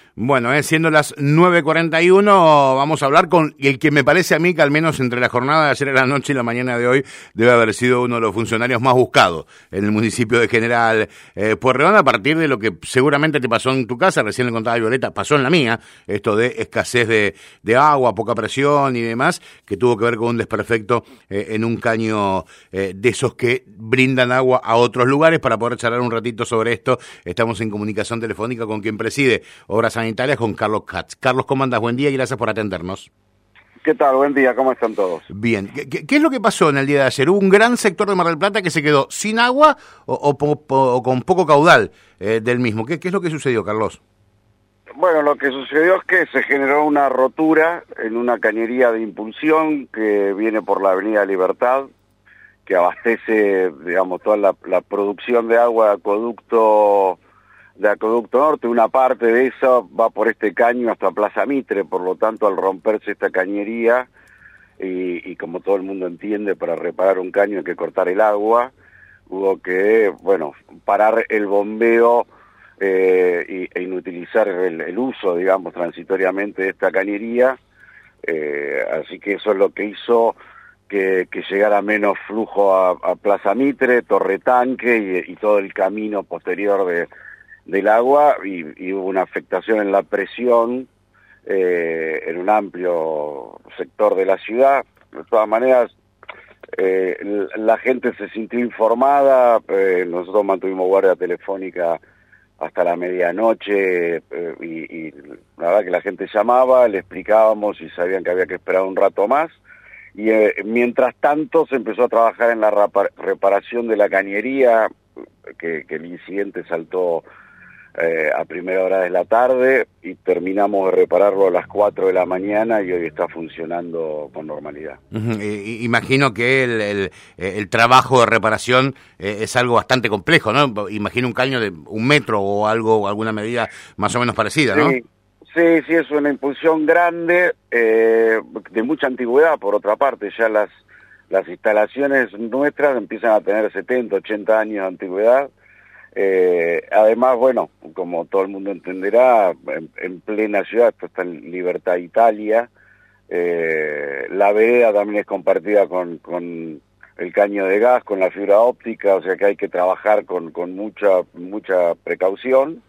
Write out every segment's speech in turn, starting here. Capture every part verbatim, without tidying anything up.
Bueno, eh, siendo las nueve cuarenta y uno, vamos a hablar con el que me parece a mí que al menos entre la jornada de ayer a la noche y la mañana de hoy debe haber sido uno de los funcionarios más buscados en el municipio de General eh, Pueyrredón, a partir de lo que seguramente te pasó en tu casa, recién le contaba a Violeta, pasó en la mía, esto de escasez de, de agua, poca presión y demás, que tuvo que ver con un desperfecto eh, en un caño eh, de esos que brindan agua a otros lugares. Para poder charlar un ratito sobre esto, estamos en comunicación telefónica con quien preside Obras Sanitarias, con Carlos Katz. Carlos, ¿cómo andas? Buen día y gracias por atendernos. ¿Qué tal? Buen día, ¿cómo están todos? Bien. ¿Qué, qué es lo que pasó en el día de ayer? ¿Hubo un gran sector de Mar del Plata que se quedó sin agua o, o, o, o con poco caudal eh, del mismo? ¿Qué, ¿Qué es lo que sucedió, Carlos? Bueno, lo que sucedió es que se generó una rotura en una cañería de impulsión que viene por la Avenida Libertad, que abastece, digamos, toda la, la producción de agua de acueducto de Acueducto Norte. Una parte de eso va por este caño hasta Plaza Mitre, por lo tanto, al romperse esta cañería, y, y como todo el mundo entiende, para reparar un caño hay que cortar el agua, hubo que, bueno, parar el bombeo eh, y, e inutilizar el, el uso, digamos, transitoriamente de esta cañería, eh, así que eso es lo que hizo que, que llegara menos flujo a, a Plaza Mitre, Torre Tanque y, y todo el camino posterior de del agua, y, y hubo una afectación en la presión eh, en un amplio sector de la ciudad. De todas maneras, eh, la gente se sintió informada, eh, nosotros mantuvimos guardia telefónica hasta la medianoche, eh, y, y la verdad que la gente llamaba, le explicábamos y sabían que había que esperar un rato más, y eh, mientras tanto se empezó a trabajar en la reparación de la cañería, que, que el incidente saltó Eh, a primera hora de la tarde, y terminamos de repararlo a las cuatro de la mañana y hoy está funcionando con normalidad. Uh-huh. Eh, imagino que el, el, el trabajo de reparación eh, es algo bastante complejo, ¿no? Imagino un caño de un metro o algo, alguna medida más o menos parecida, ¿no? Sí, sí, sí, es una impulsión grande, eh, de mucha antigüedad. Por otra parte, ya las, las instalaciones nuestras empiezan a tener setenta, ochenta años de antigüedad. Eh, además, bueno, como todo el mundo entenderá, en, en plena ciudad, esto está en Libertad Italia, eh, la vereda también es compartida con, con el caño de gas, con la fibra óptica, o sea que hay que trabajar con, con mucha, mucha precaución,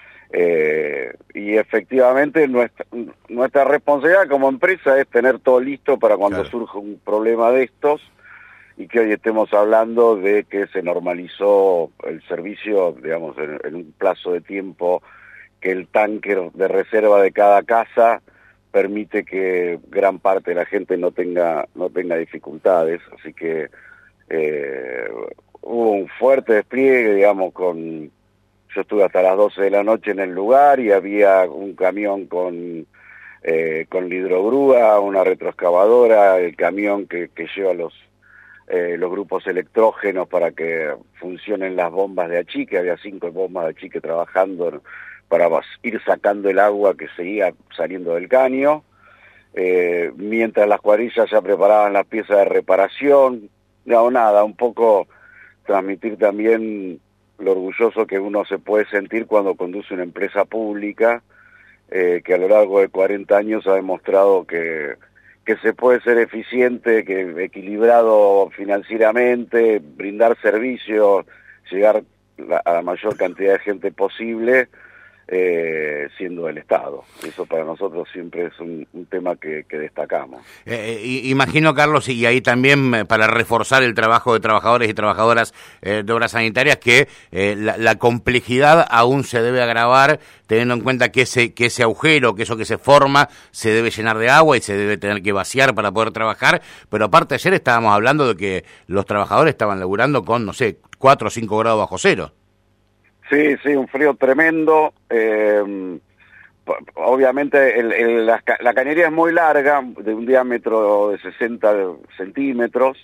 eh, y efectivamente nuestra, nuestra responsabilidad como empresa es tener todo listo para cuando claro. surja un problema de estos, y que hoy estemos hablando de que se normalizó el servicio, digamos, en, en un plazo de tiempo, que el tanque de reserva de cada casa permite que gran parte de la gente no tenga no tenga dificultades, así que eh, hubo un fuerte despliegue, digamos, con yo estuve hasta las doce de la noche en el lugar y había un camión con eh, con la hidrogrúa, una retroexcavadora, el camión que, que lleva los Eh, los grupos electrógenos para que funcionen las bombas de achique. Había cinco bombas de achique trabajando para ir sacando el agua que seguía saliendo del caño, eh, mientras las cuadrillas ya preparaban las piezas de reparación. No, nada, un poco transmitir también lo orgulloso que uno se puede sentir cuando conduce una empresa pública, eh, que a lo largo de cuarenta años ha demostrado que que se puede ser eficiente, que equilibrado financieramente, brindar servicios, llegar a la mayor cantidad de gente posible, eh, siendo el Estado. Eso para nosotros siempre es un, un tema que, que destacamos. Eh, imagino, Carlos, y ahí también para reforzar el trabajo de trabajadores y trabajadoras eh, de obras sanitarias, que eh, la, la complejidad aún se debe agravar, teniendo en cuenta que ese, que ese agujero, que eso que se forma, se debe llenar de agua y se debe tener que vaciar para poder trabajar. Pero aparte, ayer estábamos hablando de que los trabajadores estaban laburando con, no sé, cuatro o cinco grados bajo cero. Sí, sí, un frío tremendo. Eh, obviamente el, el, la, la cañería es muy larga, de un diámetro de sesenta centímetros,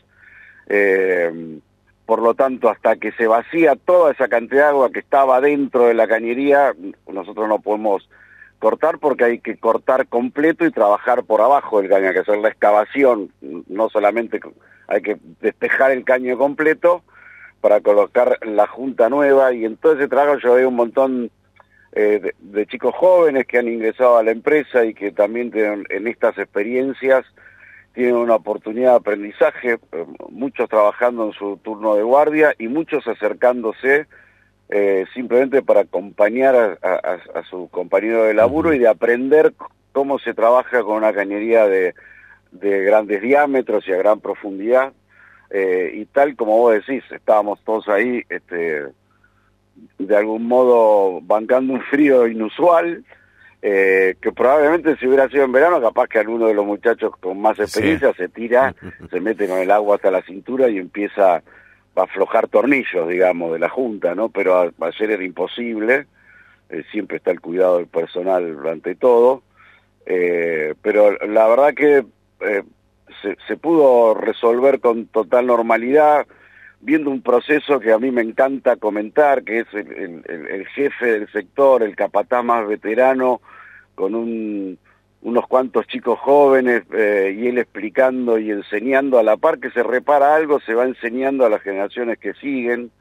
eh, por lo tanto hasta que se vacía toda esa cantidad de agua que estaba dentro de la cañería, nosotros no podemos cortar porque hay que cortar completo y trabajar por abajo del caño, hay que hacer la excavación, no solamente hay que despejar el caño completo para colocar la junta nueva, y en todo ese trabajo yo veo un montón eh, de, de chicos jóvenes que han ingresado a la empresa y que también tienen, en estas experiencias tienen una oportunidad de aprendizaje, eh, muchos trabajando en su turno de guardia y muchos acercándose eh, simplemente para acompañar a, a, a su compañero de laburo, uh-huh, y de aprender cómo se trabaja con una cañería de, de grandes diámetros y a gran profundidad. Eh, y tal como vos decís, estábamos todos ahí, este, de algún modo bancando un frío inusual, eh, que probablemente si hubiera sido en verano, capaz que alguno de los muchachos con más experiencia, sí, se tira, se mete con el agua hasta la cintura y empieza a aflojar tornillos, digamos, de la junta, ¿no? Pero a, ayer era imposible, eh, siempre está el cuidado del personal ante todo, eh, pero la verdad que eh, Se, se pudo resolver con total normalidad, viendo un proceso que a mí me encanta comentar, que es el, el, el jefe del sector, el capataz más veterano, con un, unos cuantos chicos jóvenes, eh, y él explicando y enseñando a la par que se repara algo, se va enseñando a las generaciones que siguen,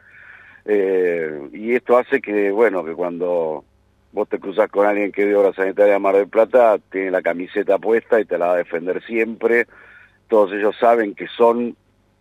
eh, y esto hace que, bueno, que cuando vos te cruzás con alguien que es de Obra Sanitaria de Mar del Plata, tiene la camiseta puesta y te la va a defender siempre. Todos ellos saben que son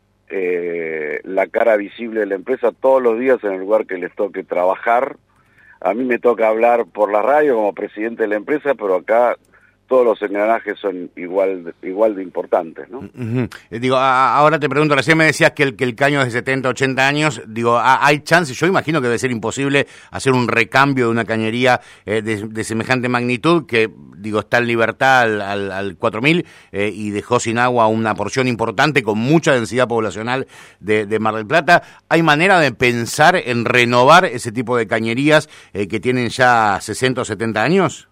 eh, la cara visible de la empresa todos los días en el lugar que les toque trabajar. A mí me toca hablar por la radio como presidente de la empresa, pero acá todos los engranajes son igual de, igual de importantes, ¿no? Uh-huh. Digo, a, ahora te pregunto, recién me decías que el, que el caño es de setenta, ochenta años, digo, ¿hay chances? Yo imagino que debe ser imposible hacer un recambio de una cañería eh, de, de semejante magnitud, que, digo, está en libertad al, al, al cuatro mil eh, y dejó sin agua una porción importante con mucha densidad poblacional de, de Mar del Plata. ¿Hay manera de pensar en renovar ese tipo de cañerías eh, que tienen ya sesenta o setenta años?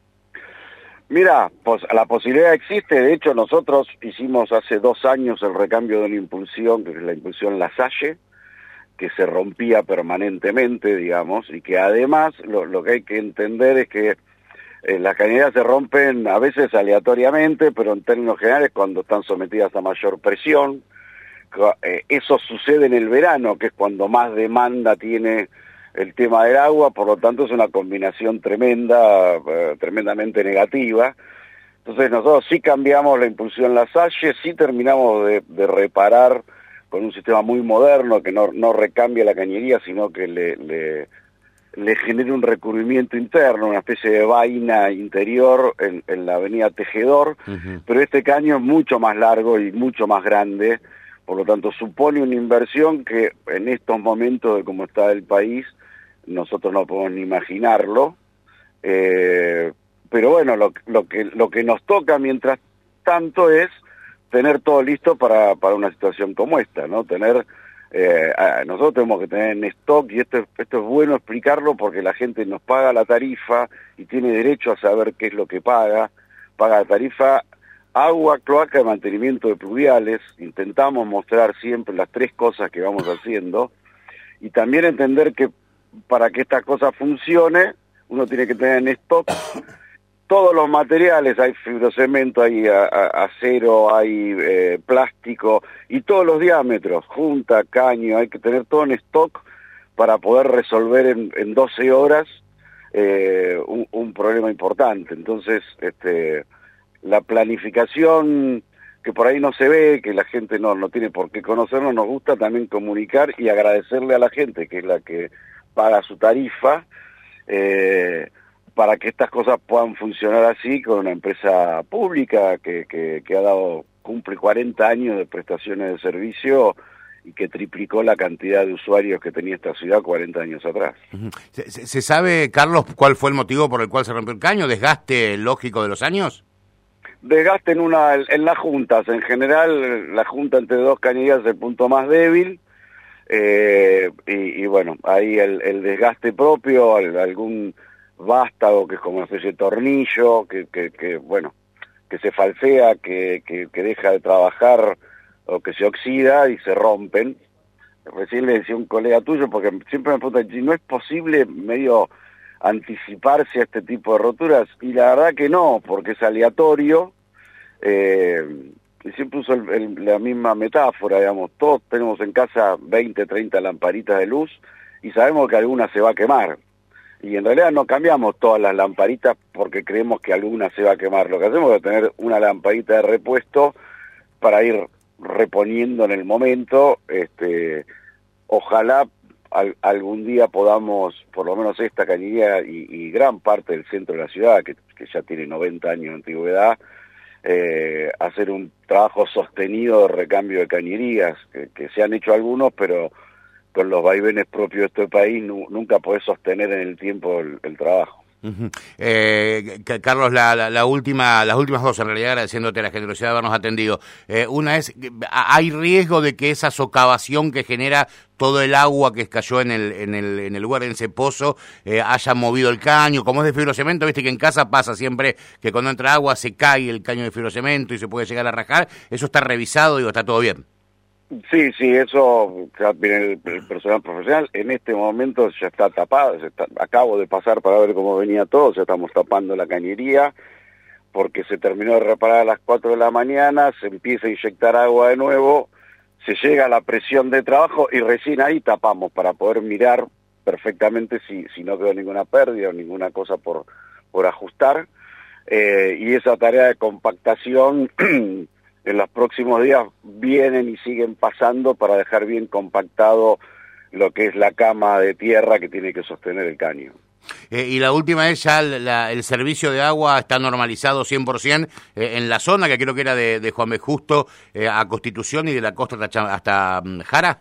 Mira, pues la posibilidad existe. De hecho, nosotros hicimos hace dos años el recambio de una impulsión, que es la impulsión La Salle, que se rompía permanentemente, digamos, y que además lo, lo que hay que entender es que eh, las cañerías se rompen a veces aleatoriamente, pero en términos generales cuando están sometidas a mayor presión. Eh, eso sucede en el verano, que es cuando más demanda tiene el tema del agua, por lo tanto es una combinación tremenda, eh, tremendamente negativa. Entonces nosotros sí cambiamos la impulsión La Salle, sí terminamos de, de reparar con un sistema muy moderno que no, no recambia la cañería, sino que le, le, le genera un recubrimiento interno, una especie de vaina interior en, en la avenida Tejedor, uh-huh, pero este caño es mucho más largo y mucho más grande, por lo tanto supone una inversión que en estos momentos de cómo está el país, nosotros no podemos ni imaginarlo, eh, pero bueno, lo, lo, que, lo que nos toca mientras tanto es tener todo listo para, para una situación como esta, ¿no? Tener, eh, nosotros tenemos que tener en stock, y esto es, esto es bueno explicarlo porque la gente nos paga la tarifa y tiene derecho a saber qué es lo que paga, paga la tarifa agua, cloaca y mantenimiento de pluviales. Intentamos mostrar siempre las tres cosas que vamos haciendo y también entender que para que esta cosa funcione, uno tiene que tener en stock todos los materiales, hay fibrocemento, hay a, a, acero, hay eh, plástico, y todos los diámetros, junta, caño, hay que tener todo en stock para poder resolver en, en doce horas eh, un, un problema importante. Entonces, este, la planificación que por ahí no se ve, que la gente no, no tiene por qué conocernos, nos gusta también comunicar y agradecerle a la gente, que es la que paga su tarifa, eh, para que estas cosas puedan funcionar así con una empresa pública que, que, que ha dado, cumple cuarenta años de prestaciones de servicio y que triplicó la cantidad de usuarios que tenía esta ciudad cuarenta años atrás. ¿Se, se sabe, Carlos, cuál fue el motivo por el cual se rompió el caño? ¿Desgaste lógico de los años? Desgaste en, una, en las juntas. En general, la junta entre dos cañerías es el punto más débil. Eh, y, y bueno, ahí el, el desgaste propio, algún vástago que es como una especie de tornillo, que, que, que bueno, que se falsea, que, que, que deja de trabajar o que se oxida y se rompen. Recién le decía a un colega tuyo, porque siempre me preguntan, ¿no es posible medio anticiparse a este tipo de roturas? Y la verdad que no, porque es aleatorio. Eh, y siempre uso el, el, la misma metáfora, digamos, todos tenemos en casa veinte, treinta lamparitas de luz y sabemos que alguna se va a quemar. y en realidad no cambiamos todas las lamparitas porque creemos que alguna se va a quemar. Lo que hacemos es tener una lamparita de repuesto para ir reponiendo en el momento. Este, ojalá al, algún día podamos, por lo menos esta cañería y, y gran parte del centro de la ciudad, que, que ya tiene noventa años de antigüedad, eh, hacer un trabajo sostenido de recambio de cañerías, que, que se han hecho algunos, pero con los vaivenes propios de este país nu, nunca podés sostener en el tiempo el, el trabajo. Uh-huh. eh, Carlos, la, la, la última, las últimas dos, en realidad, agradeciéndote la generosidad de habernos atendido. Eh, una es, ¿hay riesgo de que esa socavación que genera todo el agua que cayó en el, en el, en el lugar, en ese pozo, eh, haya movido el caño? Como es de fibrocemento, viste que en casa pasa siempre que cuando entra agua se cae el caño de fibrocemento y se puede llegar a rajar. ¿Eso está revisado? Digo, ¿está todo bien? Sí, sí, eso ya viene el, el personal profesional. En este momento ya está tapado, ya está, acabo de pasar para ver cómo venía todo, ya estamos tapando la cañería, porque se terminó de reparar a las cuatro de la mañana, se empieza a inyectar agua de nuevo, se llega a la presión de trabajo y recién ahí tapamos para poder mirar perfectamente si, si no quedó ninguna pérdida o ninguna cosa por, por ajustar. Eh, y esa tarea de compactación en los próximos días vienen y siguen pasando para dejar bien compactado lo que es la cama de tierra que tiene que sostener el caño. Eh, y la última es ya la, el servicio de agua está normalizado cien por ciento eh, en la zona, que creo que era de, de Juan B. Justo eh, a Constitución y de la costa hasta, hasta um, Jara.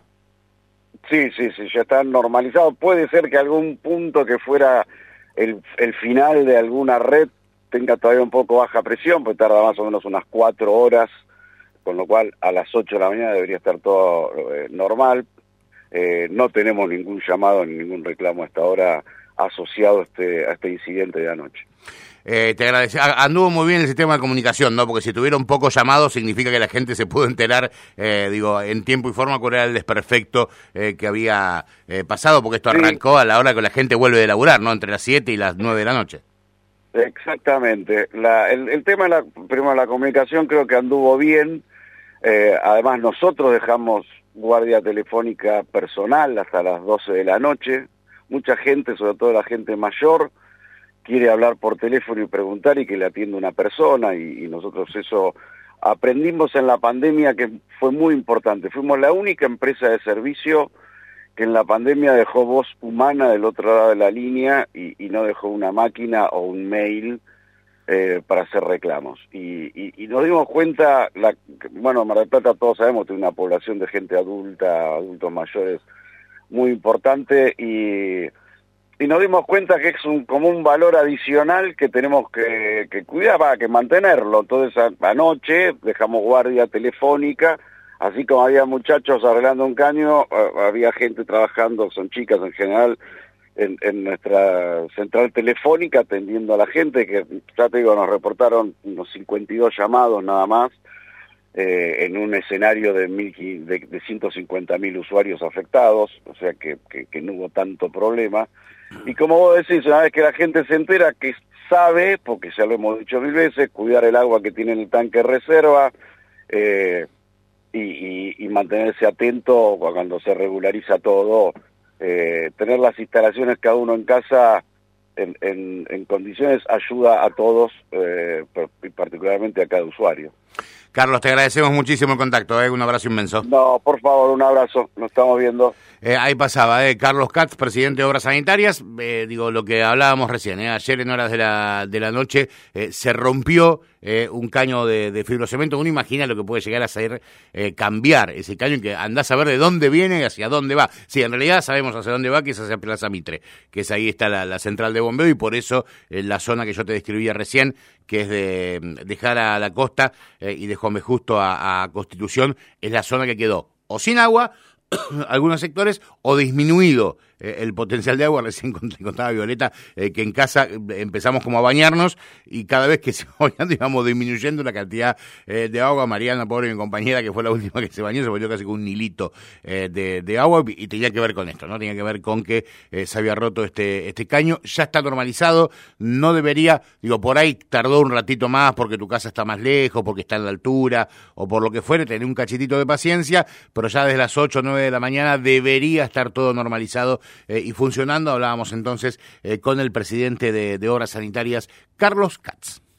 Sí, sí, sí, ya está normalizado. Puede ser que algún punto que fuera el, el final de alguna red tenga todavía un poco baja presión, pues tarda más o menos unas cuatro horas, con lo cual a las ocho de la mañana debería estar todo eh, normal. Eh, no tenemos ningún llamado ni ningún reclamo hasta ahora asociado a este, a este incidente de anoche. Eh, te agradezco. Anduvo muy bien el sistema de comunicación, ¿no? Porque si tuvieron pocos llamados significa que la gente se pudo enterar, eh, digo, en tiempo y forma cuál era el desperfecto eh, que había eh, pasado, porque esto arrancó sí. a la hora que la gente vuelve de laburar, ¿no? Entre las siete y las nueve de la noche. Exactamente. La, el, el tema de la, primero, la comunicación creo que anduvo bien. Eh, además nosotros dejamos guardia telefónica personal hasta las doce de la noche. Mucha gente, sobre todo la gente mayor, quiere hablar por teléfono y preguntar y que le atienda una persona, y, y nosotros eso aprendimos en la pandemia, que fue muy importante. Fuimos la única empresa de servicio que en la pandemia dejó voz humana del otro lado de la línea y, y no dejó una máquina o un mail eh, para hacer reclamos. Y, y, y nos dimos cuenta, la, bueno, Mar del Plata todos sabemos, tiene una población de gente adulta, adultos mayores muy importante, y, y nos dimos cuenta que es un, como un valor adicional que tenemos que, que cuidar, va, que mantenerlo. Entonces a, anoche dejamos guardia telefónica. Así como había muchachos arreglando un caño, había gente trabajando, son chicas en general, en, en nuestra central telefónica atendiendo a la gente, que ya te digo, nos reportaron unos cincuenta y dos llamados nada más, eh, en un escenario de, mil, de, de ciento cincuenta mil usuarios afectados, o sea que, que, que no hubo tanto problema. Y como vos decís, una vez que la gente se entera, que sabe, porque ya lo hemos dicho mil veces, cuidar el agua que tiene en el tanque de reserva, eh, Y, y, y mantenerse atento cuando se regulariza todo, eh, tener las instalaciones cada uno en casa en, en, en condiciones ayuda a todos, eh, y particularmente a cada usuario. Carlos, te agradecemos muchísimo el contacto, ¿eh? Un abrazo inmenso. No, por favor, un abrazo, nos estamos viendo. Eh, ahí pasaba, eh, Carlos Katz, presidente de Obras Sanitarias, eh, digo, lo que hablábamos recién, eh, ayer en horas de la, de la noche eh, se rompió eh, un caño de, de fibrocemento. Uno imagina lo que puede llegar a ser eh, cambiar ese caño, y que andás a ver de dónde viene y hacia dónde va. Sí, en realidad sabemos hacia dónde va, que es hacia Plaza Mitre, que es ahí está la, la central de bombeo, y por eso eh, la zona que yo te describía recién, que es de, de Jara a la costa eh, y de Juan B. Justo a, a Constitución, es la zona que quedó o sin agua, algunos sectores, o disminuido eh, el potencial de agua. Recién contaba Violeta eh, que en casa empezamos como a bañarnos, y cada vez que se va bañando íbamos disminuyendo la cantidad eh, de agua. Mariana, pobre mi compañera, que fue la última que se bañó, se volvió casi con un hilito eh, de, de agua, y tenía que ver con esto, ¿no? Tenía que ver con que eh, se había roto este, este caño. Ya está normalizado, no debería, digo, por ahí tardó un ratito más porque tu casa está más lejos, porque está en la altura, o por lo que fuere, tener un cachitito de paciencia, pero ya desde las ocho o nueve de la mañana debería estar todo normalizado eh, y funcionando. Hablábamos entonces eh, con el presidente de, de Obras Sanitarias, Carlos Katz.